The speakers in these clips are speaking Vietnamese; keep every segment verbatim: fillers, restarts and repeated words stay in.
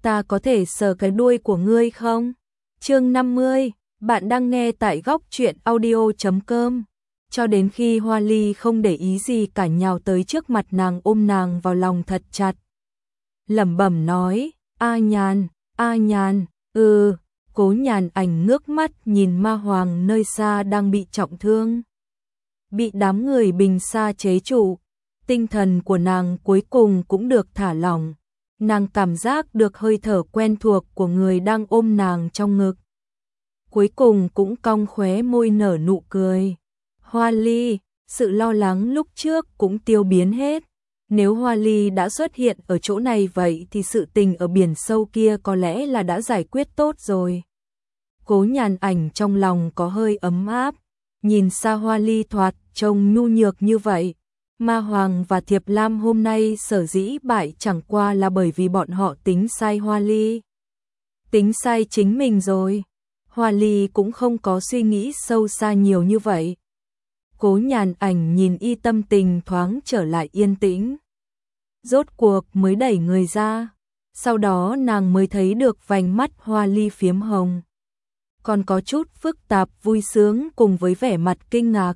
ta có thể sờ cái đuôi của ngươi không? Chương năm mươi, bạn đang nghe tại góc truyện audio chấm com. Cho đến khi Hoa Ly không để ý gì cả nhào tới trước mặt nàng, ôm nàng vào lòng thật chặt. Lẩm bẩm nói, A Nhàn, A Nhàn, ừ, Cố Nhàn Ảnh ngước mắt nhìn Ma Hoàng nơi xa đang bị trọng thương. Bị đám người Bình Sa chế trụ, tinh thần của nàng cuối cùng cũng được thả lỏng. Nàng cảm giác được hơi thở quen thuộc của người đang ôm nàng trong ngực. Cuối cùng cũng cong khóe môi nở nụ cười. Hoa Ly, sự lo lắng lúc trước cũng tiêu biến hết. Nếu Hoa Ly đã xuất hiện ở chỗ này vậy thì sự tình ở biển sâu kia có lẽ là đã giải quyết tốt rồi. Cố Nhàn Ảnh trong lòng có hơi ấm áp, nhìn xa Hoa Ly thoạt trông nhu nhược như vậy. Ma Hoàng và Thiệp Lam hôm nay sở dĩ bại chẳng qua là bởi vì bọn họ tính sai Hoa Ly. Tính sai chính mình rồi. Hoa Ly cũng không có suy nghĩ sâu xa nhiều như vậy. Cố Nhàn Ảnh nhìn y, tâm tình thoáng trở lại yên tĩnh. Rốt cuộc mới đẩy người ra. Sau đó nàng mới thấy được vành mắt Hoa Ly phiếm hồng. Còn có chút phức tạp vui sướng cùng với vẻ mặt kinh ngạc.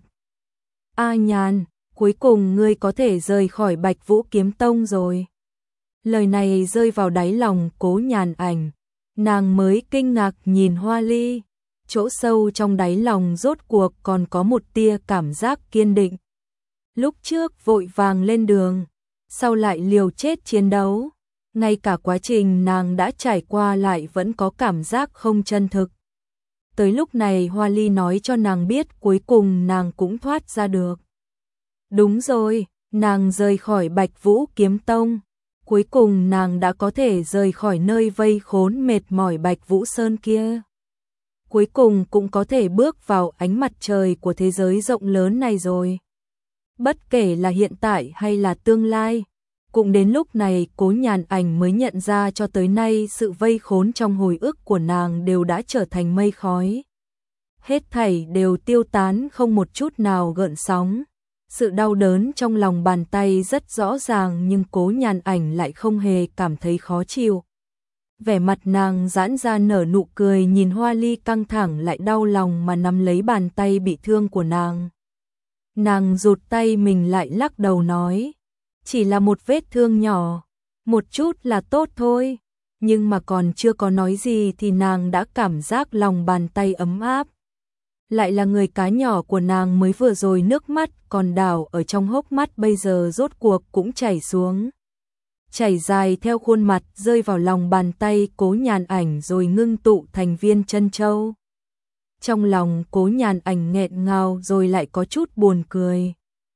A Nhàn, cuối cùng ngươi có thể rời khỏi Bạch Vũ Kiếm Tông rồi. Lời này rơi vào đáy lòng Cố Nhàn Ảnh. Nàng mới kinh ngạc nhìn Hoa Ly. Chỗ sâu trong đáy lòng rốt cuộc còn có một tia cảm giác kiên định. Lúc trước vội vàng lên đường, sau lại liều chết chiến đấu. Ngay cả quá trình nàng đã trải qua lại vẫn có cảm giác không chân thực. Tới lúc này Hoa Ly nói cho nàng biết cuối cùng nàng cũng thoát ra được. Đúng rồi, nàng rời khỏi Bạch Vũ Kiếm Tông. Cuối cùng nàng đã có thể rời khỏi nơi vây khốn mệt mỏi Bạch Vũ Sơn kia. Cuối cùng cũng có thể bước vào ánh mặt trời của thế giới rộng lớn này rồi. Bất kể là hiện tại hay là tương lai, cũng đến lúc này Cố Nhàn Ảnh mới nhận ra cho tới nay sự vây khốn trong hồi ức của nàng đều đã trở thành mây khói. Hết thảy đều tiêu tán không một chút nào gợn sóng. Sự đau đớn trong lòng bàn tay rất rõ ràng nhưng Cố Nhàn Ảnh lại không hề cảm thấy khó chịu. Vẻ mặt nàng giãn ra nở nụ cười nhìn Hoa Ly căng thẳng lại đau lòng mà nắm lấy bàn tay bị thương của nàng. Nàng rụt tay mình lại lắc đầu nói, chỉ là một vết thương nhỏ, một chút là tốt thôi. Nhưng mà còn chưa có nói gì thì nàng đã cảm giác lòng bàn tay ấm áp. Lại là người cá nhỏ của nàng mới vừa rồi nước mắt còn đảo ở trong hốc mắt bây giờ rốt cuộc cũng chảy xuống. Chảy dài theo khuôn mặt rơi vào lòng bàn tay Cố Nhàn Ảnh rồi ngưng tụ thành viên chân châu. Trong lòng Cố Nhàn Ảnh nghẹn ngào rồi lại có chút buồn cười.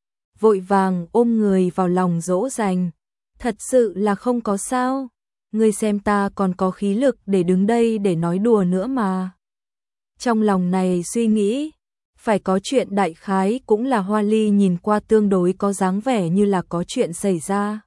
Vội vàng ôm người vào lòng dỗ dành. Thật sự là không có sao. Ngươi xem ta còn có khí lực để đứng đây để nói đùa nữa mà. Trong lòng này suy nghĩ, phải có chuyện đại khái cũng là Hoa Ly nhìn qua tương đối có dáng vẻ như là có chuyện xảy ra.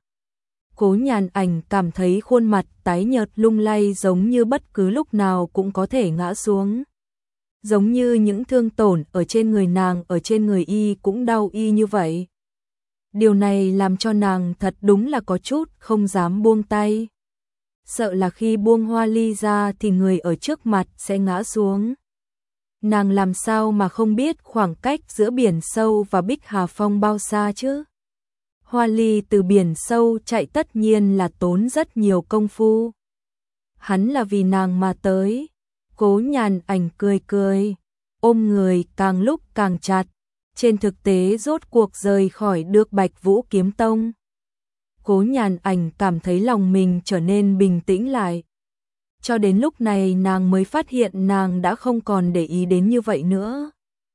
Cố Nhàn Ảnh cảm thấy khuôn mặt tái nhợt lung lay giống như bất cứ lúc nào cũng có thể ngã xuống. Giống như những thương tổn ở trên người nàng ở trên người y cũng đau y như vậy. Điều này làm cho nàng thật đúng là có chút không dám buông tay. Sợ là khi buông Hoa Ly ra thì người ở trước mặt sẽ ngã xuống. Nàng làm sao mà không biết khoảng cách giữa biển sâu và Bích Hà Phong bao xa chứ? Hoa Ly từ biển sâu chạy tất nhiên là tốn rất nhiều công phu. Hắn là vì nàng mà tới. Cố Nhàn Ảnh cười cười, ôm người càng lúc càng chặt. Trên thực tế rốt cuộc rời khỏi được Bạch Vũ Kiếm Tông. Cố Nhàn Ảnh cảm thấy lòng mình trở nên bình tĩnh lại. Cho đến lúc này nàng mới phát hiện nàng đã không còn để ý đến như vậy nữa.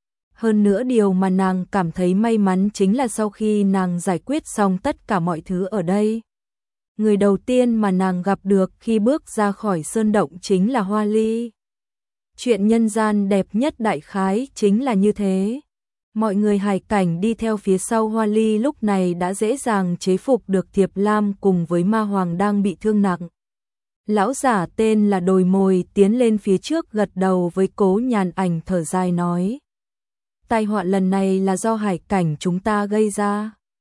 Hơn nữa điều mà nàng cảm thấy may mắn chính là sau khi nàng giải quyết xong tất cả mọi thứ ở đây. Người đầu tiên mà nàng gặp được khi bước ra khỏi sơn động chính là Hoa Ly. Chuyện nhân gian đẹp nhất đại khái chính là như thế. Mọi người hải cảnh đi theo phía sau Hoa Ly lúc này đã dễ dàng chế phục được Thiệp Lam cùng với Ma Hoàng đang bị thương nặng. Lão giả tên là Đồi Mồi tiến lên phía trước gật đầu với Cố Nhàn Ảnh thở dài nói. Tai họa lần này là do hải cảnh chúng ta gây ra.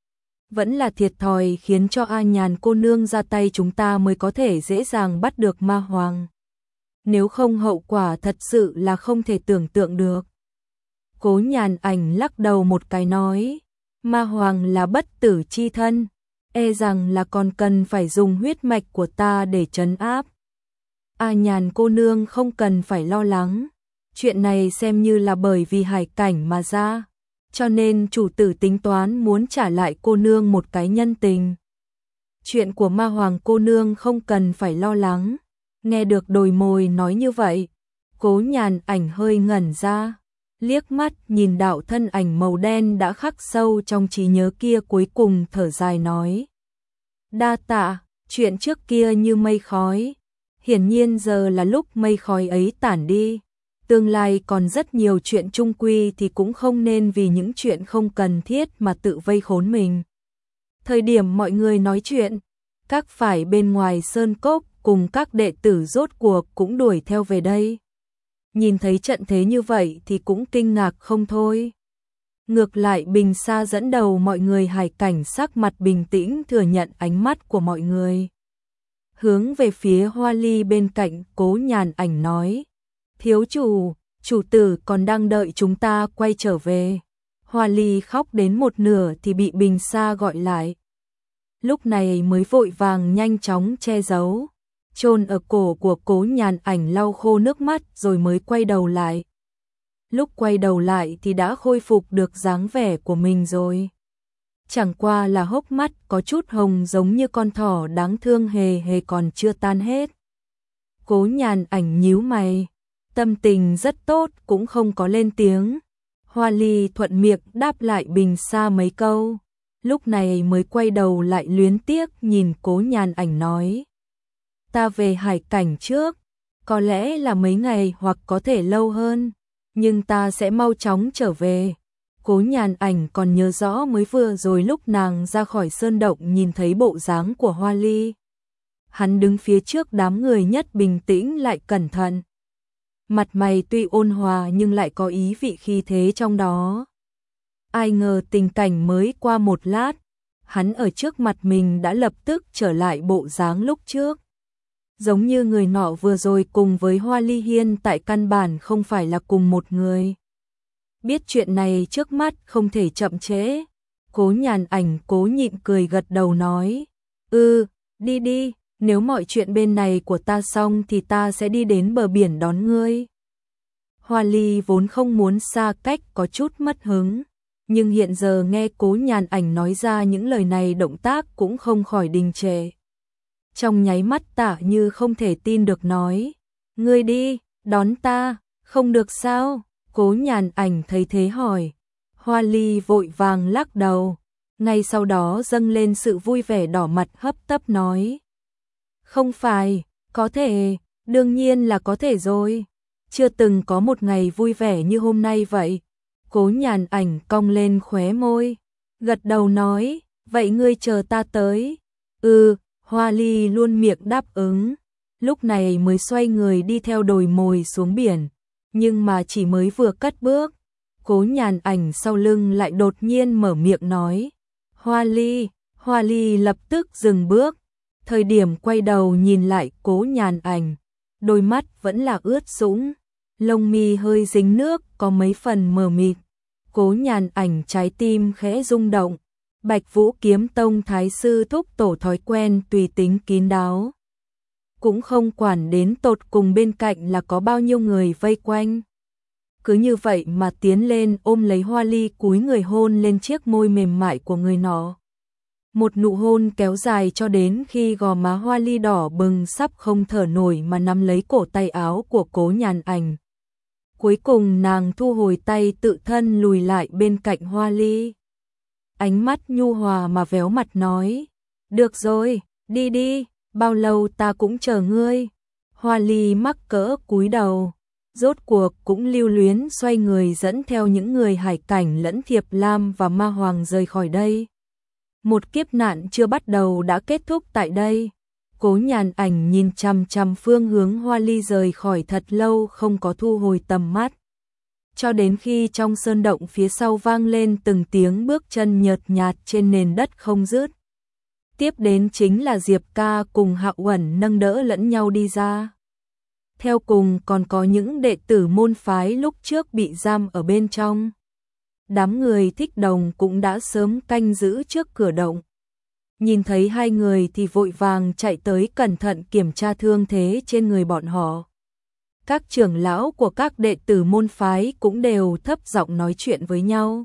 Vẫn là thiệt thòi khiến cho A Nhàn cô nương ra tay chúng ta mới có thể dễ dàng bắt được ma hoàng. Nếu không hậu quả thật sự là không thể tưởng tượng được. Cố Nhàn Ảnh lắc đầu một cái nói, ma hoàng là bất tử chi thân, e rằng là còn cần phải dùng huyết mạch của ta để trấn áp. A Nhàn cô nương không cần phải lo lắng, chuyện này xem như là bởi vì hải cảnh mà ra, cho nên chủ tử tính toán muốn trả lại cô nương một cái nhân tình. Chuyện của ma hoàng cô nương không cần phải lo lắng. Nghe được đồi mồi nói như vậy, Cố Nhàn Ảnh hơi ngẩn ra, liếc mắt nhìn đạo thân ảnh màu đen đã khắc sâu trong trí nhớ kia, cuối cùng thở dài nói. Đa tạ, chuyện trước kia như mây khói, hiển nhiên giờ là lúc mây khói ấy tản đi. Tương lai còn rất nhiều chuyện chung quy thì cũng không nên vì những chuyện không cần thiết mà tự vây khốn mình. Thời điểm mọi người nói chuyện, các phải bên ngoài sơn cốc cùng các đệ tử rốt cuộc cũng đuổi theo về đây. Nhìn thấy trận thế như vậy thì cũng kinh ngạc không thôi. Ngược lại Bình Sa dẫn đầu mọi người hải cảnh sắc mặt bình tĩnh thừa nhận ánh mắt của mọi người. Hướng về phía Hoa Ly bên cạnh, Cố Nhàn Ảnh nói. Thiếu chủ, chủ tử còn đang đợi chúng ta quay trở về. Hoa Ly khóc đến một nửa thì bị Bình Sa gọi lại. Lúc này mới vội vàng nhanh chóng che giấu, chôn ở cổ của Cố Nhàn Ảnh lau khô nước mắt rồi mới quay đầu lại. Lúc quay đầu lại thì đã khôi phục được dáng vẻ của mình rồi. Chẳng qua là hốc mắt có chút hồng giống như con thỏ đáng thương hề hề còn chưa tan hết. Cố Nhàn Ảnh nhíu mày, tâm tình rất tốt cũng không có lên tiếng. Hoa Ly thuận miệng đáp lại Bình Sa mấy câu, lúc này mới quay đầu lại luyến tiếc nhìn Cố Nhàn Ảnh nói. Ta về hải cảnh trước, có lẽ là mấy ngày hoặc có thể lâu hơn, nhưng ta sẽ mau chóng trở về. Cố Nhàn Ảnh còn nhớ rõ mới vừa rồi lúc nàng ra khỏi sơn động nhìn thấy bộ dáng của Hoa Ly. Hắn đứng phía trước đám người nhất bình tĩnh lại cẩn thận. Mặt mày tuy ôn hòa nhưng lại có ý vị khí thế trong đó. Ai ngờ tình cảnh mới qua một lát, hắn ở trước mặt mình đã lập tức trở lại bộ dáng lúc trước. Giống như người nọ vừa rồi cùng với Hoa Ly Hiên tại căn bản không phải là cùng một người. Biết chuyện này trước mắt không thể chậm trễ, Cố Nhàn Ảnh cố nhịn cười gật đầu nói. Ừ, đi đi, nếu mọi chuyện bên này của ta xong thì ta sẽ đi đến bờ biển đón ngươi. Hoa Ly vốn không muốn xa cách có chút mất hứng, nhưng hiện giờ nghe Cố Nhàn Ảnh nói ra những lời này động tác cũng không khỏi đình trệ. Trong nháy mắt Tạ Như không thể tin được nói. Ngươi đi, đón ta, không được sao? Cố Nhàn Ảnh thấy thế hỏi. Hoa Ly vội vàng lắc đầu, ngay sau đó dâng lên sự vui vẻ đỏ mặt hấp tấp nói. Không phải, có thể, đương nhiên là có thể rồi. Chưa từng có một ngày vui vẻ như hôm nay vậy. Cố Nhàn Ảnh cong lên khóe môi, gật đầu nói, vậy ngươi chờ ta tới. Ừ, Hoa Ly luôn miệng đáp ứng, lúc này mới xoay người đi theo đồi mồi xuống biển. Nhưng mà chỉ mới vừa cất bước, Cố Nhàn Ảnh sau lưng lại đột nhiên mở miệng nói. Hoa Ly, Hoa Ly lập tức dừng bước. Thời điểm quay đầu nhìn lại Cố Nhàn Ảnh, đôi mắt vẫn là ướt sũng, lông mi hơi dính nước có mấy phần mờ mịt. Cố Nhàn Ảnh trái tim khẽ rung động. Bạch Vũ Kiếm Tông Thái sư thúc tổ thói quen tùy tính kín đáo, cũng không quản đến tột cùng bên cạnh là có bao nhiêu người vây quanh. Cứ như vậy mà tiến lên ôm lấy Hoa Ly, cúi người hôn lên chiếc môi mềm mại của người nọ. Một nụ hôn kéo dài cho đến khi gò má Hoa Ly đỏ bừng sắp không thở nổi mà nắm lấy cổ tay áo của Cố Nhàn Ảnh. Cuối cùng nàng thu hồi tay, tự thân lùi lại bên cạnh Hoa Ly. Ánh mắt nhu hòa mà véo mặt nói. Được rồi, đi đi, bao lâu ta cũng chờ ngươi. Hoa Ly mắc cỡ cúi đầu, rốt cuộc cũng lưu luyến xoay người dẫn theo những người hải cảnh lẫn Thiệp Lam và Ma Hoàng rời khỏi đây. Một kiếp nạn chưa bắt đầu đã kết thúc tại đây. Cố Nhàn Ảnh nhìn chằm chằm phương hướng Hoa Ly rời khỏi thật lâu không có thu hồi tầm mắt. cho đến khi trong sơn động phía sau vang lên từng tiếng bước chân nhợt nhạt trên nền đất không dứt. Tiếp đến chính là Diệp Ca cùng Hạo Uẩn nâng đỡ lẫn nhau đi ra. Theo cùng còn có những đệ tử môn phái lúc trước bị giam ở bên trong. Đám người Thích Đồng cũng đã sớm canh giữ trước cửa động. Nhìn thấy hai người thì vội vàng chạy tới cẩn thận kiểm tra thương thế trên người bọn họ. Các trưởng lão của các đệ tử môn phái cũng đều thấp giọng nói chuyện với nhau.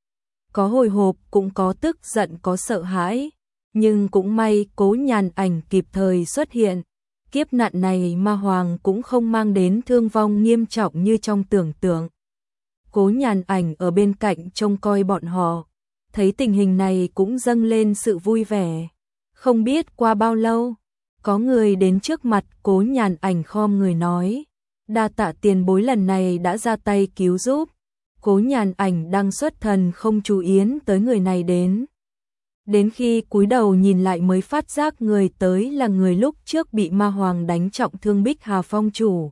Có hồi hộp, cũng có tức giận, có sợ hãi. Nhưng cũng may Cố Nhàn Ảnh kịp thời xuất hiện. Kiếp nạn này Ma Hoàng cũng không mang đến thương vong nghiêm trọng như trong tưởng tượng. Cố Nhàn Ảnh ở bên cạnh trông coi bọn họ. Thấy tình hình này cũng dâng lên sự vui vẻ. Không biết qua bao lâu, có người đến trước mặt Cố Nhàn Ảnh khom người nói. Đa tạ tiền bối lần này đã ra tay cứu giúp. Cố Nhàn Ảnh đang xuất thần không chú ý tới người này đến. Đến khi cúi đầu nhìn lại mới phát giác người tới là người lúc trước bị Ma Hoàng đánh trọng thương Bích Hà Phong chủ.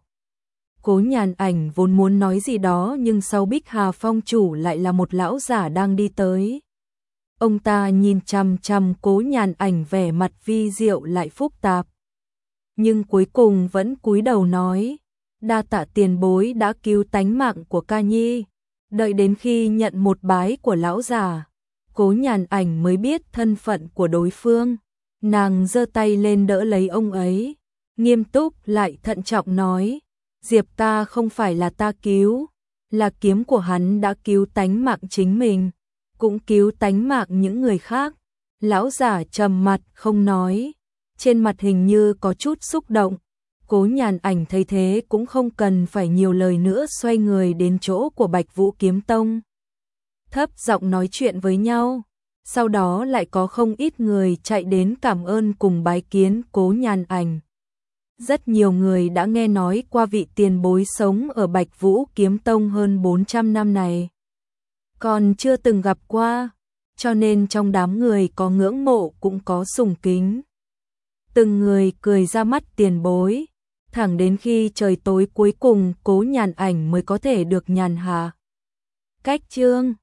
Cố Nhàn Ảnh vốn muốn nói gì đó nhưng sau Bích Hà Phong chủ lại là một lão giả đang đi tới. Ông ta nhìn chằm chằm Cố Nhàn Ảnh vẻ mặt vi diệu lại phức tạp. Nhưng cuối cùng vẫn cúi đầu nói, đa tạ tiền bối đã cứu tánh mạng của ca nhi. Đợi đến khi nhận một bái của lão già, Cố Nhàn Ảnh mới biết thân phận của đối phương. Nàng giơ tay lên đỡ lấy ông ấy, nghiêm túc lại thận trọng nói, Diệp ta không phải là ta cứu, là kiếm của hắn đã cứu tánh mạng chính mình, cũng cứu tánh mạng những người khác. Lão giả trầm mặt không nói, trên mặt hình như có chút xúc động. Cố Nhàn Ảnh thấy thế cũng không cần phải nhiều lời nữa, xoay người đến chỗ của Bạch Vũ Kiếm Tông. Thấp giọng nói chuyện với nhau, sau đó lại có không ít người chạy đến cảm ơn cùng bái kiến Cố Nhàn Ảnh. Rất nhiều người đã nghe nói qua vị tiền bối sống ở Bạch Vũ Kiếm Tông hơn bốn trăm năm này, còn chưa từng gặp qua, cho nên trong đám người có ngưỡng mộ cũng có sùng kính. Từng người cười ra mắt tiền bối, thẳng đến khi trời tối cuối cùng Cố Nhàn Ảnh mới có thể được nhàn hạ. Cách chương